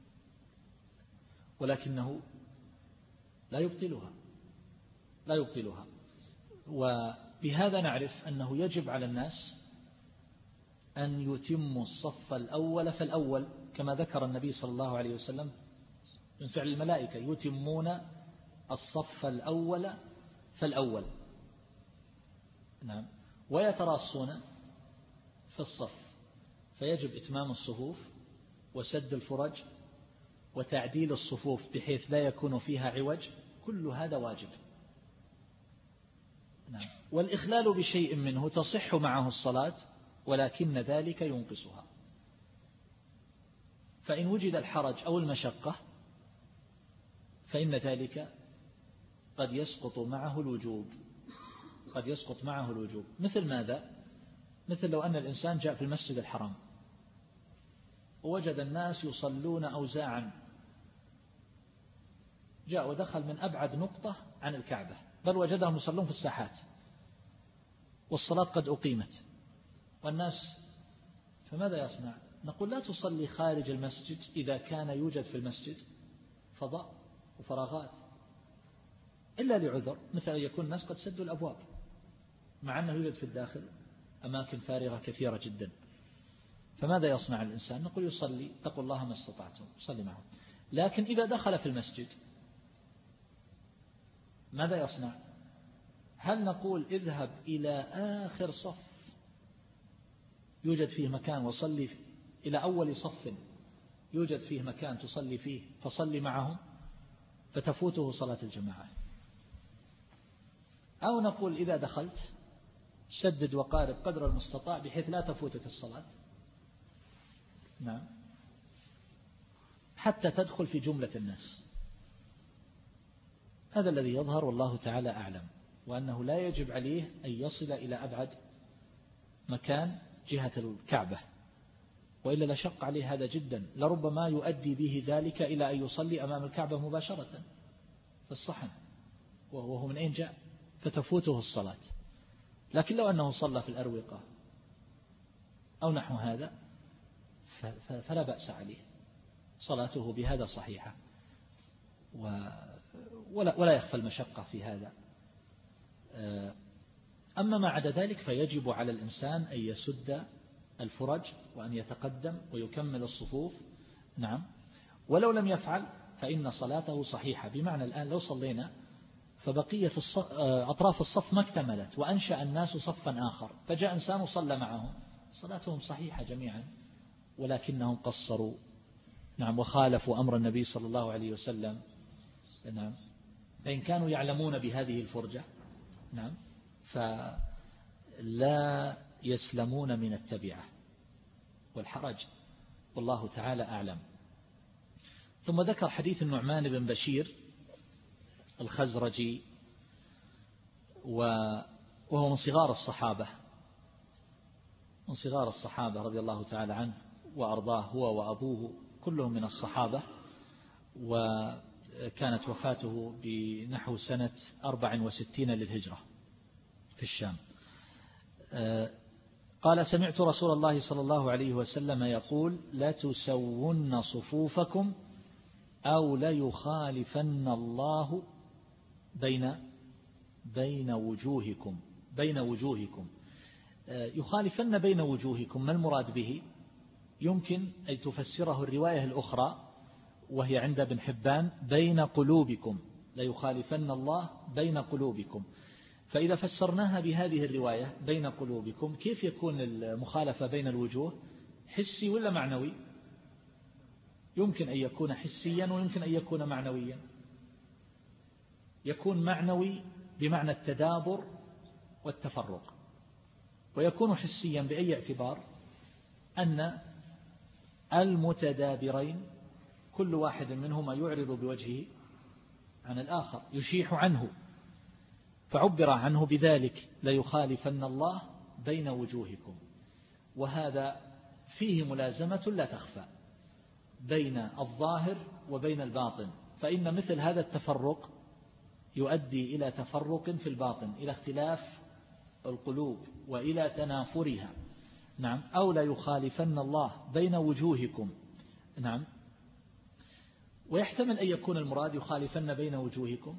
ولكنه لا يبطلها لا يبطلها. وبهذا نعرف أنه يجب على الناس أن يتموا الصف الأول فالأول، كما ذكر النبي صلى الله عليه وسلم من فعل الملائكة يتمون الصف الأول فالأول. نعم. ويتراصون في الصف، فيجب إتمام الصفوف وسد الفرج وتعديل الصفوف بحيث لا يكون فيها عوج. كل هذا واجب. نعم. والإخلال بشيء منه تصح معه الصلاة، ولكن ذلك ينقصها. فإن وجد الحرج أو المشقة فإن ذلك قد يسقط معه الوجوب قد يسقط معه الوجوب. مثل ماذا؟ مثل لو أن الإنسان جاء في المسجد الحرام ووجد الناس يصلون أوزاعا، جاء ودخل من أبعد نقطة عن الكعبة، بل وجدهم يصلون في الساحات والصلاة قد أقيمت والناس، فماذا يصنع؟ نقول لا تصلي خارج المسجد إذا كان يوجد في المسجد فضاء وفراغات، إلا لعذر، مثل أن يكون الناس قد سدوا الأبواب مع أنه يوجد في الداخل أماكن فارغة كثيرة جدا. فماذا يصنع الإنسان؟ نقول يصلي، تقول الله ما استطعتم، صلي معه. لكن إذا دخل في المسجد ماذا يصنع؟ هل نقول اذهب إلى آخر صف يوجد فيه مكان وصلي إلى أول صف يوجد فيه مكان تصلي فيه فصلي معهم فتفوته صلاة الجماعة. أو نقول إذا دخلت سدد وقارب قدر المستطاع بحيث لا تفوتك الصلاة، نعم، حتى تدخل في جملة الناس. هذا الذي يظهر والله تعالى أعلم، وأنه لا يجب عليه أن يصل إلى أبعد مكان جهة الكعبة، وإلا لشق عليه هذا جدا، لربما يؤدي به ذلك إلى أن يصلي أمام الكعبة مباشرة في الصحن وهو من أين جاء فتفوته الصلاة. لكن لو أنه صلى في الأروقة أو نحو هذا فلا بأس عليه، صلاته بهذا صحيحة ولا, ولا يخفى المشقة في هذا. أما ما عدا ذلك فيجب على الإنسان أن يسد الفرج وأن يتقدم ويكمل الصفوف، نعم، ولو لم يفعل فإن صلاته صحيحة. بمعنى الآن لو صلينا فبقية الصف أطراف الصف ما اكتملت وأنشأ الناس صفا آخر فجاء إنسان وصلى معهم، صلاتهم صحيحة جميعا، ولكنهم قصروا، نعم، وخالفوا أمر النبي صلى الله عليه وسلم، نعم، فإن كانوا يعلمون بهذه الفرجة، نعم، فلا يسلمون من التبعة والحرج، والله تعالى أعلم. ثم ذكر حديث النعمان بن بشير الخزرجي وهو من صغار الصحابة من صغار الصحابة رضي الله تعالى عنه وأرضاه، هو وأبوه كلهم من الصحابة، وكانت وفاته بنحو سنة أربع وستين للهجرة في الشام. قال: سمعت رسول الله صلى الله عليه وسلم يقول: لا تسون صفوفكم أو ليخالفن الله بين بين وجوهكم بين وجوهكم يخالفن بين وجوهكم، ما المراد به؟ يمكن أن تفسره الرواية الأخرى وهي عند ابن حبان: بين قلوبكم، ليخالفن الله بين قلوبكم. فإذا فسرناها بهذه الرواية بين قلوبكم، كيف يكون المخالفة بين الوجوه؟ حسي ولا معنوي؟ يمكن أن يكون حسيا ويمكن أن يكون معنويا. يكون معنوي بمعنى التدابر والتفرق، ويكون حسيا بأي اعتبار؟ أن المتدابرين كل واحد منهما يعرض بوجهه عن الآخر، يشيح عنه، فعبر عنه بذلك: ليخالفن الله بين وجوهكم. وهذا فيه ملازمة لا تخفى بين الظاهر وبين الباطن، فإن مثل هذا التفرق يؤدي إلى تفرق في الباطن، إلى اختلاف القلوب وإلى تنافرها، نعم. أو لا يخالفن الله بين وجوهكم، نعم. ويحتمل أن يكون المراد يخالفن بين وجوهكم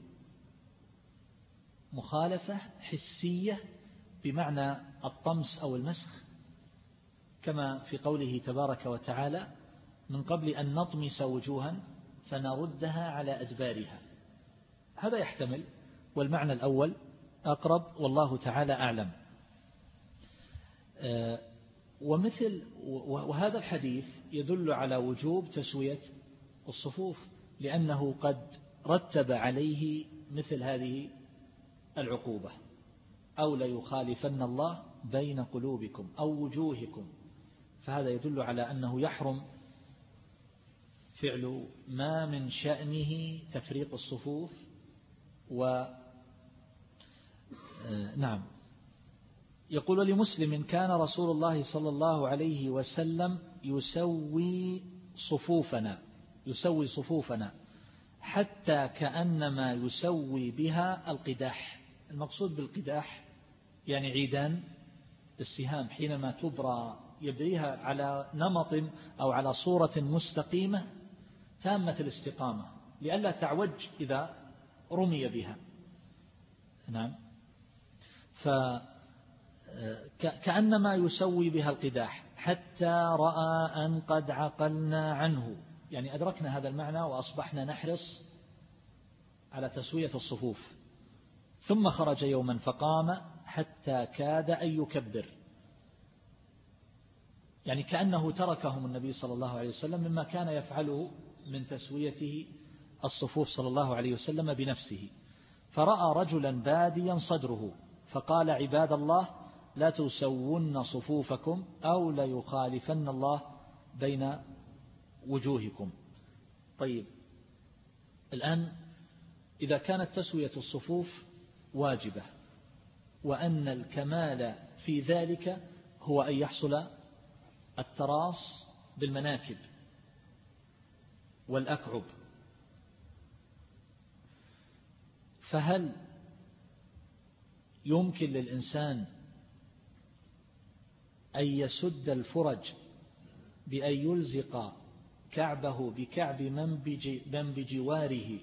مخالفة حسية بمعنى الطمس أو المسخ، كما في قوله تبارك وتعالى: من قبل أن نطمس وجوها فنردها على أدبارها. هذا يحتمل، والمعنى الأول أقرب، والله تعالى أعلم. ومثل وهذا الحديث يدل على وجوب تسوية الصفوف، لأنه قد رتب عليه مثل هذه العقوبة: أو ليخالفن الله بين قلوبكم أو وجوهكم. فهذا يدل على أنه يحرم فعل ما من شأنه تفريق الصفوف. و نعم. يقول لمسلم: كان رسول الله صلى الله عليه وسلم يسوي صفوفنا يسوي صفوفنا حتى كأنما يسوي بها القداح. المقصود بالقداح يعني عيدان السهام، حينما تبرى يبريها على نمط أو على صورة مستقيمة تامة الاستقامة، لئلا تعوج إذا رمي بها، نعم. فكأنما يسوي بها القداح حتى رأى أن قد عقلنا عنه، يعني أدركنا هذا المعنى وأصبحنا نحرص على تسوية الصفوف. ثم خرج يوما فقام حتى كاد أن يكبر، يعني كأنه تركهم النبي صلى الله عليه وسلم مما كان يفعله من تسويته الصفوف صلى الله عليه وسلم بنفسه. فرأى رجلا باديا صدره فقال عباد الله لا تسون صفوفكم أو ليخالفن الله بين وجوهكم. طيب الآن إذا كانت تسوية الصفوف واجبة وأن الكمال في ذلك هو أن يحصل التراص بالمناكب والأكعب، فهل يمكن للإنسان أن يسد الفرج بأن يلزق كعبه بكعب من بجواره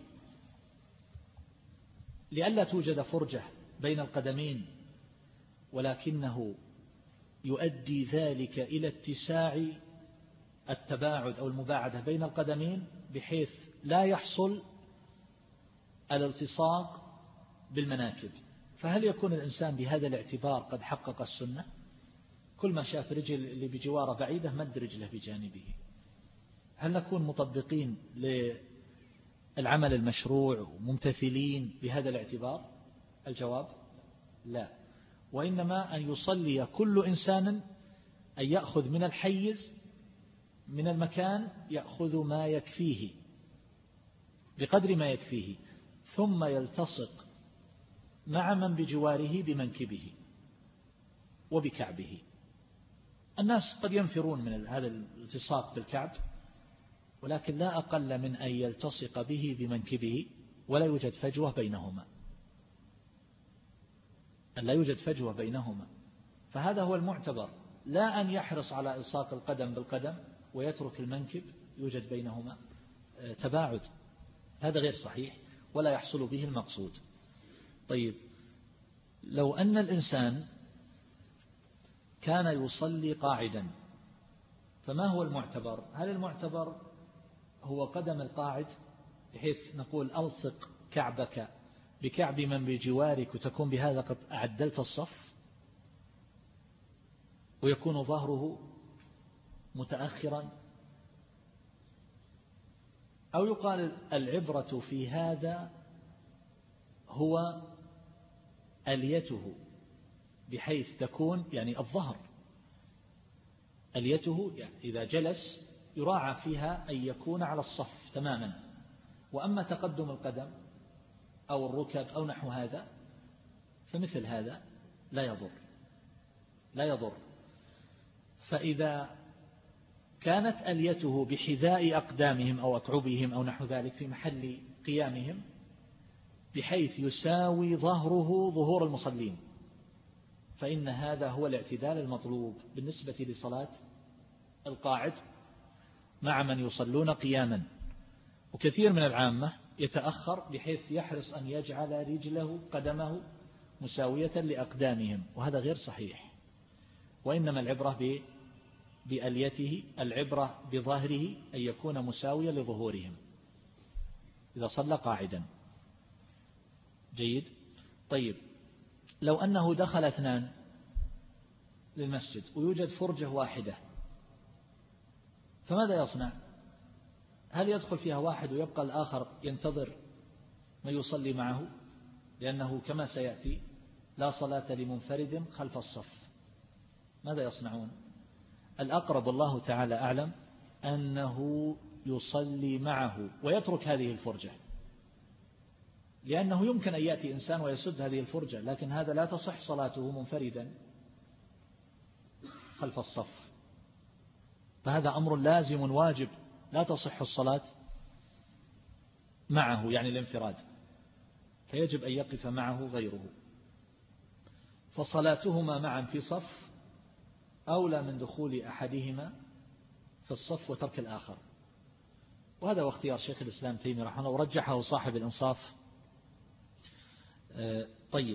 لئلا توجد فرجة بين القدمين، ولكنه يؤدي ذلك إلى اتساع التباعد أو المباعدة بين القدمين بحيث لا يحصل الالتصاق بالمناكب؟ فهل يكون الإنسان بهذا الاعتبار قد حقق السنة؟ كل ما شاف رجل اللي بجواره بعيدة مد رجله بجانبه. هل نكون مطبقين للعمل المشروع وممتثلين بهذا الاعتبار؟ الجواب لا، وإنما أن يصلي كل إنسان أن يأخذ من الحيز من المكان يأخذ ما يكفيه بقدر ما يكفيه، ثم يلتصق مع من بجواره بمنكبه وبكعبه. الناس قد ينفرون من هذا الالتصاق بالكعب، ولكن لا أقل من أن يلتصق به بمنكبه ولا يوجد فجوة بينهما، أن لا يوجد فجوة بينهما. فهذا هو المعتبر، لا أن يحرص على إلصاق القدم بالقدم ويترك المنكب يوجد بينهما تباعد، هذا غير صحيح ولا يحصل به المقصود. طيب لو أن الإنسان كان يصلي قاعدا فما هو المعتبر؟ هل المعتبر هو قدم القاعد بحيث نقول ألصق كعبك بكعب من بجوارك وتكون بهذا قد أعدلت الصف ويكون ظهره متأخرا، أو يقال العبرة في هذا هو أليته بحيث تكون يعني الظهر أليته، يعني إذا جلس يراعى فيها أن يكون على الصف تماما، وأما تقدم القدم أو الركب أو نحو هذا فمثل هذا لا يضر لا يضر فإذا كانت أليته بحذاء أقدامهم أو أكعبهم أو نحو ذلك في محل قيامهم بحيث يساوي ظهره ظهور المصلين، فإن هذا هو الاعتدال المطلوب بالنسبة لصلاة القاعد مع من يصلون قياما. وكثير من العامة يتأخر بحيث يحرص أن يجعل رجله قدمه مساوية لأقدامهم، وهذا غير صحيح، وإنما العبرة بأليته، العبرة بظهره أن يكون مساويا لظهورهم إذا صلى قاعدا. جيد. طيب لو أنه دخل اثنان للمسجد ويوجد فرجة واحدة فماذا يصنع؟ هل يدخل فيها واحد ويبقى الآخر ينتظر ما يصلي معه؟ لأنه كما سيأتي لا صلاة لمنفرد خلف الصف. ماذا يصنعون؟ الأقرب الله تعالى أعلم أنه يصلي معه ويترك هذه الفرجة، لأنه يمكن أن يأتي إنسان ويسد هذه الفرجة، لكن هذا لا تصح صلاته منفردا خلف الصف، فهذا أمر لازم واجب لا تصح الصلاة معه يعني الانفراد، فيجب أن يقف معه غيره، فصلاتهما معا في صف أولى من دخول أحدهما في الصف وترك الآخر. وهذا هو اختيار شيخ الإسلام تيمية رحمه الله ورجحه صاحب الإنصاف. طيب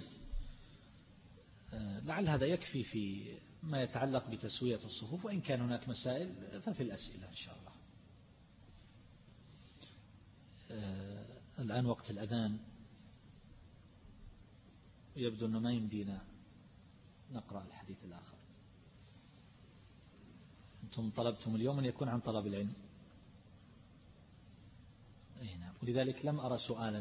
لعل هذا يكفي في ما يتعلق بتسوية الصفوف، وإن كان هناك مسائل ففي الأسئلة إن شاء الله. الآن وقت الأذان، يبدو أنه ما يمدينا نقرأ الحديث الآخر. أنتم طلبتم اليوم أن يكون عن طلب العلم. أي نعم. ولذلك لم أرى سؤالا.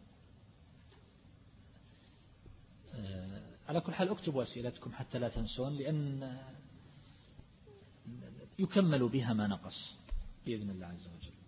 على كل حال اكتبوا أسئلتكم حتى لا تنسون، لأن يكمل بها ما نقص بإذن الله عز وجل.